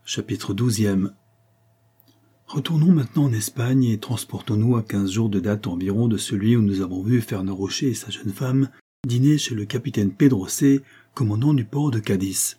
Chapitre 12. Retournons maintenant en Espagne et transportons-nous à 15 jours de date environ de celui où nous avons vu Fernand Rocher et sa jeune femme dîner chez le capitaine Pedro C., commandant du port de Cadiz.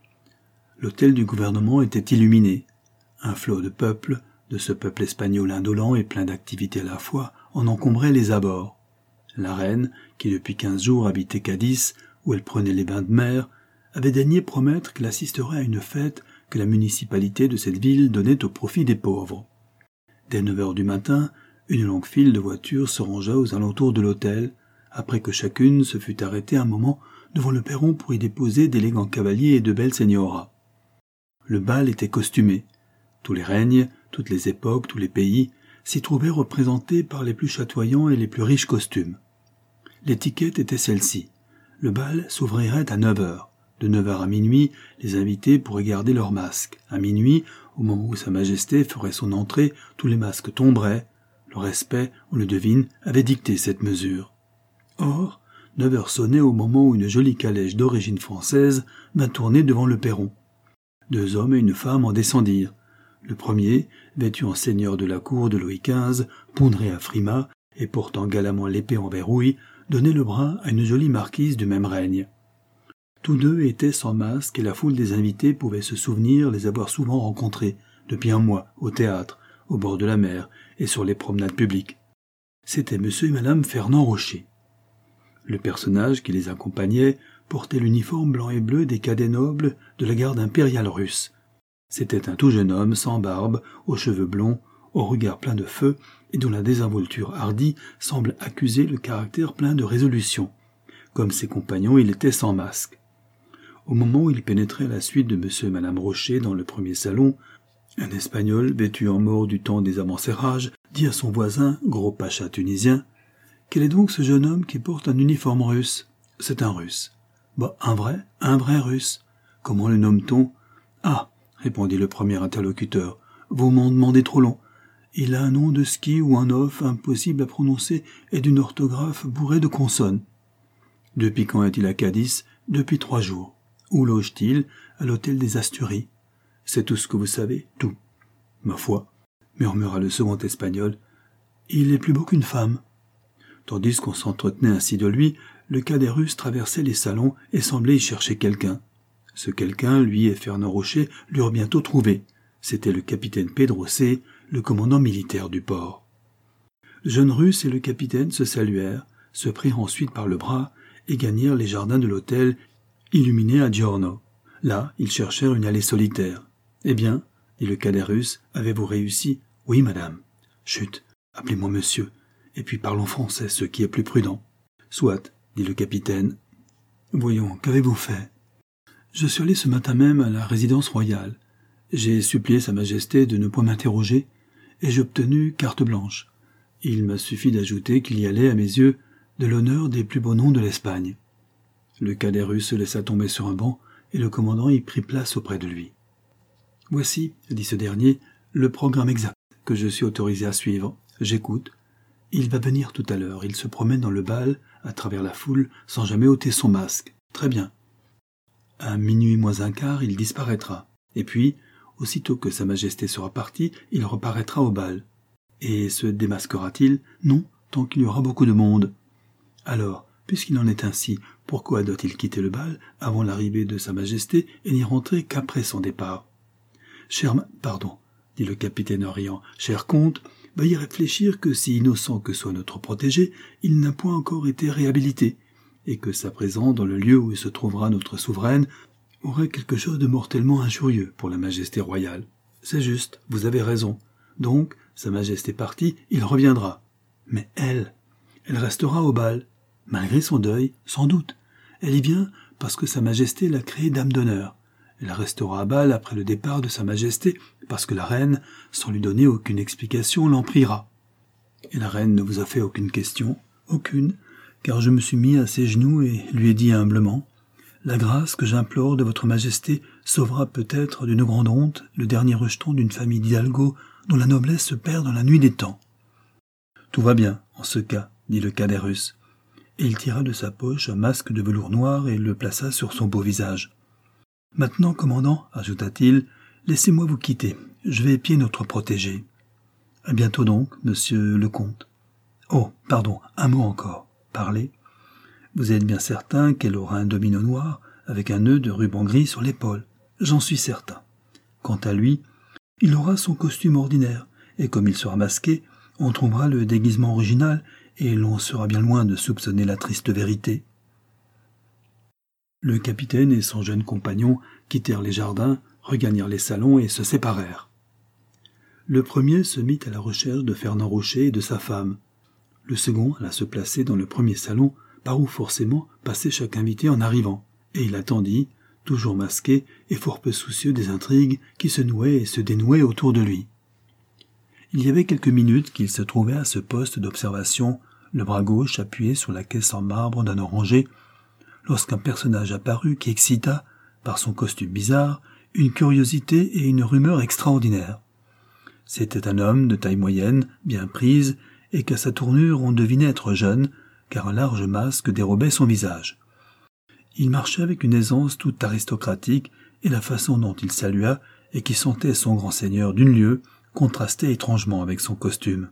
L'hôtel du gouvernement était illuminé. Un flot de ce peuple espagnol indolent et plein d'activité à la fois, en encombrait les abords. La reine, qui depuis 15 jours habitait Cadiz, où elle prenait les bains de mer, avait daigné promettre qu'elle assisterait à une fête que la municipalité de cette ville donnait au profit des pauvres. Dès 9 heures du matin, une longue file de voitures se rangea aux alentours de l'hôtel, après que chacune se fut arrêtée un moment devant le perron pour y déposer d'élégants cavaliers et de belles señoras. Le bal était costumé. Tous les règnes, toutes les époques, tous les pays s'y trouvaient représentés par les plus chatoyants et les plus riches costumes. L'étiquette était celle-ci. Le bal s'ouvrirait à 9 heures. De 9 heures à minuit, les invités pourraient garder leurs masques. À minuit, au moment où Sa Majesté ferait son entrée, tous les masques tomberaient. Le respect, on le devine, avait dicté cette mesure. Or, 9 heures sonnaient au moment où une jolie calèche d'origine française vint tourner devant le perron. 2 hommes et une femme en descendirent. Le premier, vêtu en seigneur de la cour de Louis XV, pondéré à frimas et portant galamment l'épée en verrouille, donnait le bras à une jolie marquise du même règne. Tous deux étaient sans masque et la foule des invités pouvait se souvenir les avoir souvent rencontrés, depuis un mois, au théâtre, au bord de la mer et sur les promenades publiques. C'étaient monsieur et madame Fernand Rocher. Le personnage qui les accompagnait portait l'uniforme blanc et bleu des cadets nobles de la garde impériale russe. C'était un tout jeune homme sans barbe, aux cheveux blonds, au regard plein de feu et dont la désinvolture hardie semble accuser le caractère plein de résolution. Comme ses compagnons, il était sans masque. Au moment où il pénétrait à la suite de monsieur et madame Rocher dans le premier salon, un Espagnol, vêtu en mort du temps des amansérages, dit à son voisin, gros pacha tunisien, « Quel est donc ce jeune homme qui porte un uniforme russe ?»« C'est un Russe. »« Bah, un vrai Russe. Comment le nomme-t-on ?»« Ah !» répondit le premier interlocuteur, « vous m'en demandez trop long. Il a un nom de ski ou un off impossible à prononcer et d'une orthographe bourrée de consonnes. »« Depuis quand est-il à Cadiz ? » ?»« Depuis 3 jours. » « Où loge-t-il ? » ?»« À l'hôtel des Asturies. »« C'est tout ce que vous savez ? » ?»« Tout. »« Ma foi, » murmura le second Espagnol, « il est plus beau qu'une femme. » Tandis qu'on s'entretenait ainsi de lui, le cadet russe traversait les salons et semblait y chercher quelqu'un. Ce quelqu'un, lui et Fernand Rocher, l'eurent bientôt trouvé. C'était le capitaine Pedro C., le commandant militaire du port. Le jeune Russe et le capitaine se saluèrent, se prirent ensuite par le bras et gagnèrent les jardins de l'hôtel illuminé à Giorno. Là, ils cherchèrent une allée solitaire. « Eh bien, dit le cadet russe, avez-vous réussi ?»« Oui, madame. »« Chut, appelez-moi monsieur, et puis parlons français, ce qui est plus prudent. »« Soit, dit le capitaine. »« Voyons, qu'avez-vous fait ?»« Je suis allé ce matin même à la résidence royale. J'ai supplié Sa Majesté de ne point m'interroger, et j'ai obtenu carte blanche. Il m'a suffi d'ajouter qu'il y allait, à mes yeux, de l'honneur des plus beaux noms de l'Espagne. » Le cadet russe se laissa tomber sur un banc, et le commandant y prit place auprès de lui. « Voici, dit ce dernier, le programme exact que je suis autorisé à suivre. J'écoute. Il va venir tout à l'heure. Il se promène dans le bal, à travers la foule, sans jamais ôter son masque. Très bien. À minuit moins un quart, il disparaîtra. Et puis, aussitôt que Sa Majesté sera partie, il reparaîtra au bal. Et se démasquera-t-il ? Non, tant qu'il y aura beaucoup de monde. Alors, puisqu'il en est ainsi, pourquoi doit-il quitter le bal avant l'arrivée de Sa Majesté et n'y rentrer qu'après son départ ? Pardon, dit le capitaine en riant, cher comte, veuillez réfléchir que si innocent que soit notre protégé, il n'a point encore été réhabilité, et que sa présence dans le lieu où se trouvera notre souveraine aurait quelque chose de mortellement injurieux pour la Majesté royale. C'est juste, vous avez raison. Donc, Sa Majesté partie, il reviendra. Mais elle restera au bal. Malgré son deuil, sans doute. Elle y vient parce que Sa Majesté l'a créée dame d'honneur. Elle restera à bal après le départ de Sa Majesté parce que la reine, sans lui donner aucune explication, l'en priera. Et la reine ne vous a fait aucune question ? Aucune, car je me suis mis à ses genoux et lui ai dit humblement « La grâce que j'implore de votre Majesté sauvera peut-être d'une grande honte le dernier rejeton d'une famille d'Hidalgo dont la noblesse se perd dans la nuit des temps. »« Tout va bien, en ce cas, dit le cadet russe. » Et il tira de sa poche un masque de velours noir et le plaça sur son beau visage. « Maintenant, commandant, ajouta-t-il, Laissez-moi vous quitter. Je vais épier notre protégé. À bientôt donc, monsieur le comte. Oh, pardon, un mot encore. Parlez. Vous êtes bien certain qu'elle aura un domino noir avec un nœud de ruban gris sur l'épaule. J'en suis certain. Quant à lui, il aura son costume ordinaire, et comme il sera masqué, on trouvera le déguisement original, et l'on sera bien loin de soupçonner la triste vérité. Le capitaine et son jeune compagnon quittèrent les jardins, regagnèrent les salons et se séparèrent. Le premier se mit à la recherche de Fernand Rocher et de sa femme. Le second alla se placer dans le premier salon, par où forcément passait chaque invité en arrivant, et il attendit, toujours masqué et fort peu soucieux des intrigues qui se nouaient et se dénouaient autour de lui. Il y avait quelques minutes qu'il se trouvait à ce poste d'observation, le bras gauche appuyé sur la caisse en marbre d'un oranger, lorsqu'un personnage apparut qui excita, par son costume bizarre, une curiosité et une rumeur extraordinaires. C'était un homme de taille moyenne, bien prise, et qu'à sa tournure on devinait être jeune, car un large masque dérobait son visage. Il marchait avec une aisance toute aristocratique, et la façon dont il salua, et qui sentait son grand seigneur d'une lieue, contrastait étrangement avec son costume.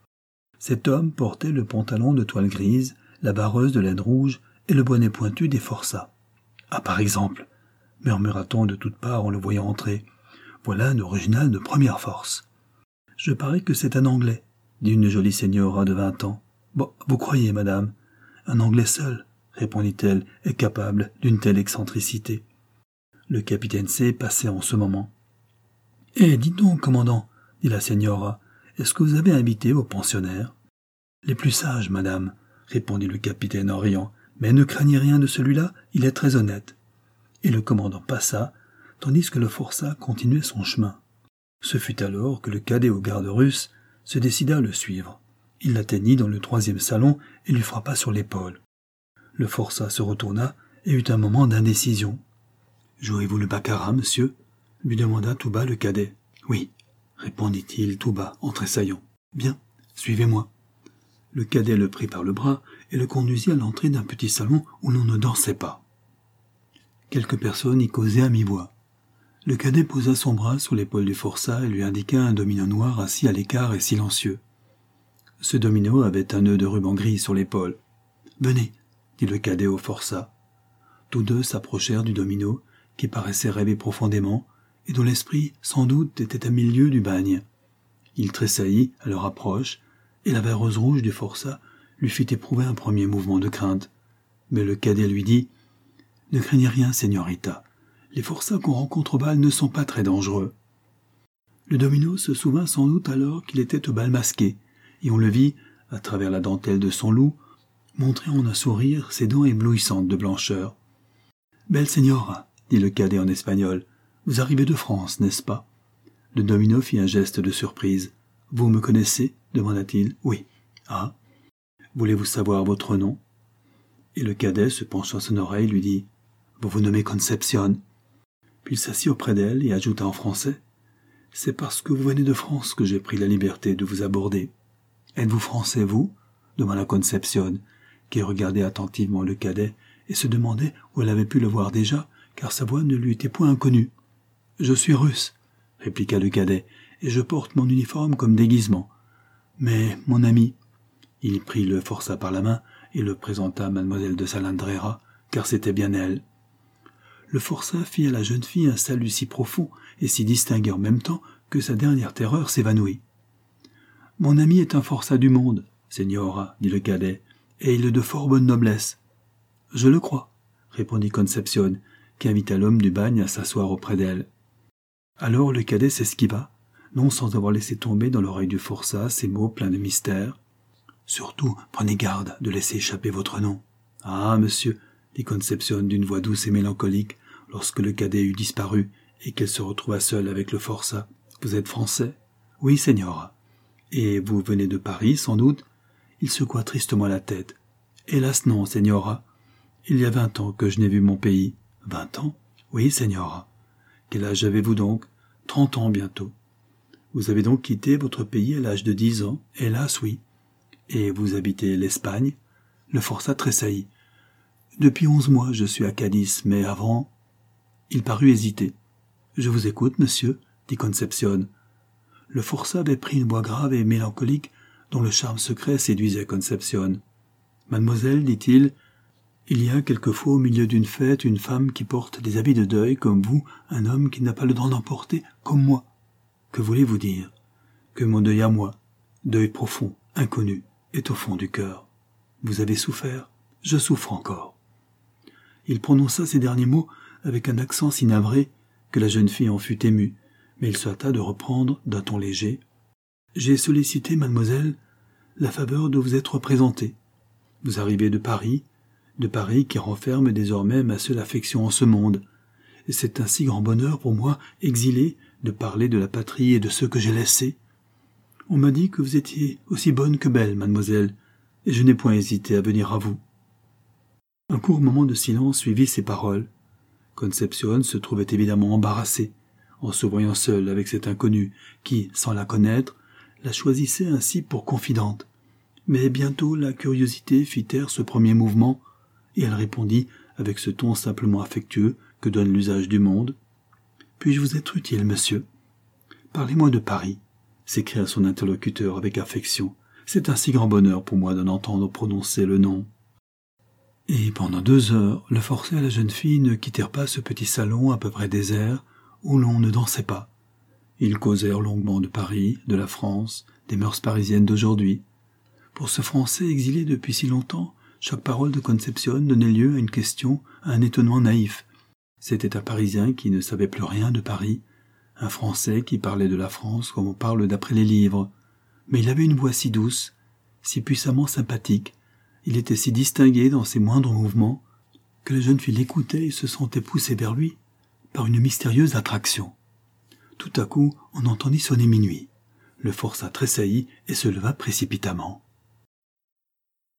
Cet homme portait le pantalon de toile grise, la vareuse de laine rouge et le bonnet pointu des forçats. « Ah, par exemple !» murmura-t-on de toutes parts en le voyant entrer. « Voilà un original de première force. »« Je parie que c'est un Anglais, » dit une jolie señora de 20 ans. « Bon, vous croyez, madame ? Un Anglais seul, » répondit-elle, « est capable d'une telle excentricité. » Le capitaine C passait en ce moment. « Eh, dites donc, commandant, » dit la señora, « est-ce que vous avez invité vos pensionnaires ?»« Les plus sages, madame, » répondit le capitaine en riant, « mais ne craignez rien de celui-là, il est très honnête. » Et le commandant passa, tandis que le forçat continuait son chemin. Ce fut alors que le cadet au garde russe se décida à le suivre. Il l'atteignit dans le 3e salon et lui frappa sur l'épaule. Le forçat se retourna et eut un moment d'indécision. « Jouez-vous le baccarat, monsieur ?» lui demanda tout bas le cadet. « Oui, » répondit-il tout bas en tressaillant. « Bien, suivez-moi. » Le cadet le prit par le bras et le conduisit à l'entrée d'un petit salon où l'on ne dansait pas. Quelques personnes y causaient à mi-voix. Le cadet posa son bras sur l'épaule du forçat et lui indiqua un domino noir assis à l'écart et silencieux. Ce domino avait un nœud de ruban gris sur l'épaule. « Venez !» dit le cadet au forçat. Tous deux s'approchèrent du domino, qui paraissait rêver profondément, et dont l'esprit, sans doute, était à 1000 lieues du bagne. Il tressaillit à leur approche, et la vareuse rouge du forçat lui fit éprouver un premier mouvement de crainte. Mais le cadet lui dit « Ne craignez rien, señorita. Les forçats qu'on rencontre au bal ne sont pas très dangereux. » Le domino se souvint sans doute alors qu'il était au bal masqué, et on le vit, à travers la dentelle de son loup, montrer en un sourire ses dents éblouissantes de blancheur. « Belle señora, » dit le cadet en espagnol, « vous arrivez de France, n'est-ce pas ?» Le domino fit un geste de surprise. « Vous me connaissez ?» demanda-t-il. « Oui. »« Ah. Voulez-vous savoir votre nom ?» Et le cadet, se penchant à son oreille, lui dit « Vous vous nommez Concepcion ?» Puis il s'assit auprès d'elle et ajouta en français « C'est parce que vous venez de France que j'ai pris la liberté de vous aborder. »« Êtes-vous français, vous ?» demanda Concepcion, qui regardait attentivement le cadet et se demandait où elle avait pu le voir déjà, car sa voix ne lui était point inconnue. « Je suis russe, » répliqua le cadet, « et je porte mon uniforme comme déguisement. Mais, mon ami... » Il prit le forçat par la main et le présenta à mademoiselle de Salandrera, car c'était bien elle. Le forçat fit à la jeune fille un salut si profond et si distingué en même temps que sa dernière terreur s'évanouit. « Mon ami est un forçat du monde, señora, dit le cadet, et il est de fort bonne noblesse. »« Je le crois, » répondit Concepcion, qui invita l'homme du bagne à s'asseoir auprès d'elle. Alors le cadet s'esquiva, non sans avoir laissé tomber dans l'oreille du forçat ces mots pleins de mystère. « Surtout, prenez garde de laisser échapper votre nom. »« Ah, monsieur, » dit Concepcion d'une voix douce et mélancolique, lorsque le cadet eut disparu et qu'elle se retrouva seule avec le forçat. « Vous êtes français ?»« Oui, señora. »« Et vous venez de Paris, sans doute ?» Il secoua tristement la tête. « Hélas non, señora. Il y a 20 ans que je n'ai vu mon pays. »« 20 ans ? Oui, señora. »« Quel âge avez-vous donc ? 30 ans bientôt. »« Vous avez donc quitté votre pays à l'âge de 10 ans ? » ?»« Hélas, oui. »« Et vous habitez l'Espagne ?» Le forçat tressaillit. « Depuis 11 mois, je suis à Cadiz, mais avant... » Il parut hésiter. « Je vous écoute, monsieur, » dit Concepcion. Le forçat avait pris une voix grave et mélancolique dont le charme secret séduisait Concepcion. « Mademoiselle, dit-il, il y a quelquefois au milieu d'une fête une femme qui porte des habits de deuil comme vous, un homme qui n'a pas le droit d'en porter comme moi. Que voulez-vous dire? Que mon deuil à moi, deuil profond, inconnu, est au fond du cœur. Vous avez souffert, je souffre encore. » Il prononça ces derniers mots avec un accent si navré que la jeune fille en fut émue, mais il se hâta de reprendre d'un ton léger. « J'ai sollicité, mademoiselle, la faveur de vous être présentée. Vous arrivez de Paris qui renferme désormais ma seule affection en ce monde, et c'est un si grand bonheur pour moi, exilé, de parler de la patrie et de ceux que j'ai laissés. On m'a dit que vous étiez aussi bonne que belle, mademoiselle, et je n'ai point hésité à venir à vous. » Un court moment de silence suivit ces paroles. Concepcion se trouvait évidemment embarrassée, en se voyant seule avec cette inconnue qui, sans la connaître, la choisissait ainsi pour confidente. Mais bientôt la curiosité fit taire ce premier mouvement, et elle répondit avec ce ton simplement affectueux que donne l'usage du monde. « Puis-je vous être utile, monsieur ? Parlez-moi de Paris, » s'écria son interlocuteur avec affection. « C'est un si grand bonheur pour moi d'en entendre prononcer le nom. » Et pendant 2 heures, le forçat et la jeune fille ne quittèrent pas ce petit salon à peu près désert, où l'on ne dansait pas. Ils causèrent longuement de Paris, de la France, des mœurs parisiennes d'aujourd'hui. Pour ce Français exilé depuis si longtemps, chaque parole de Concepcion donnait lieu à une question, à un étonnement naïf. C'était un Parisien qui ne savait plus rien de Paris, un Français qui parlait de la France comme on parle d'après les livres. Mais il avait une voix si douce, si puissamment sympathique, il était si distingué dans ses moindres mouvements, que la jeune fille l'écoutait et se sentait poussée vers lui par une mystérieuse attraction. Tout à coup, on entendit sonner minuit. Le forçat tressaillit et se leva précipitamment.